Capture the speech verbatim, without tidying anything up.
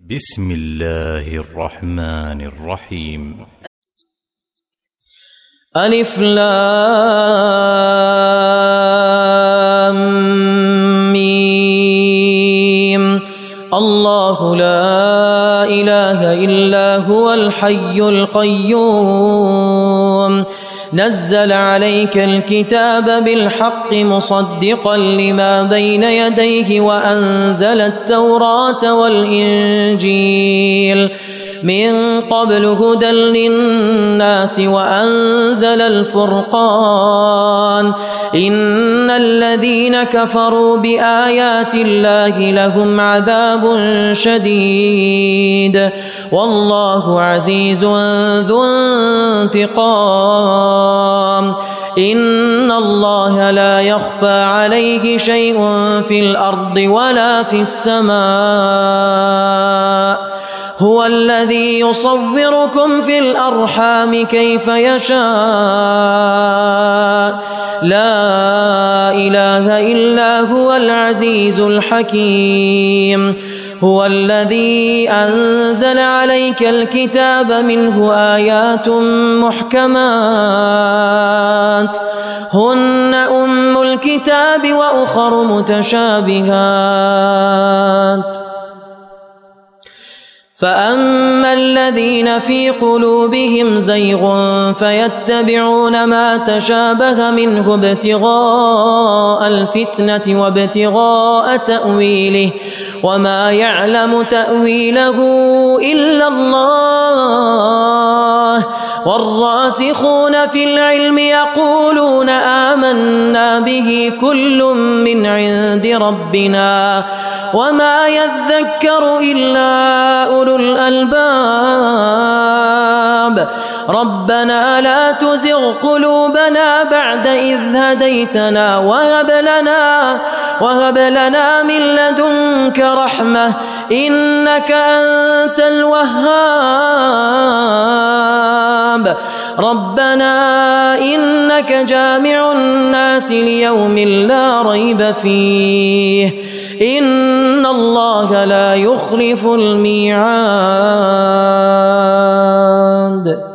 بسم الله الرحمن الرحيم. ألف لام ميم. الله لا إله إلا هو الحي القيوم نزل عليك الكتاب بالحق مصدقا لما بين يديه وأنزل التوراة والإنجيل من قبل هدى للناس وأنزل الفرقان إن الذين كفروا بآيات الله لهم عذاب شديد والله عزيز ذو انتقام إن الله لا يخفى عليه شيء في الأرض ولا في السماء هو الذي يصوركم في الأرحام كيف يشاء لا إله إلا هو العزيز الحكيم هو الذي أنزل عليك الكتاب منه آيات محكمات هن أم الكتاب وأخر متشابهات فأما الذين في قلوبهم زيغ فيتبعون ما تشابه منه ابتغاء الفتنة وابتغاء تأويله وما يعلم تأويله إلا الله والراسخون في العلم يقولون آمنا به كل من عند ربنا وما يذكر إلا أولو الألباب ربنا لا تزغ قلوبنا بعد إذ هديتنا وهب لنا وهب لنا من لدنك رحمة إنك أنت الوهاب ربنا إنك جامع الناس ليوم لا ريب فيه إن الله لا يخلف الميعاد.